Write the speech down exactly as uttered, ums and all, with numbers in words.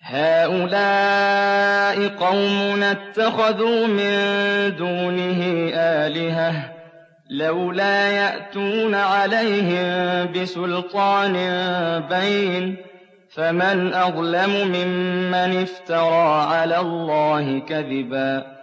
هَٰؤُلَاءِ قَوْمُنَا اتَّخَذُوا مِن دُونِهِ آلِهَةً ۖ لَّوْلَا يَأْتُونَ عَلَيْهِم بِسُلْطَانٍ بَيِّنٍ ۖ فَمَنْ أَظْلَمُ مِمَّنِ افْتَرَىٰ عَلَى اللَّهِ كَذِبًا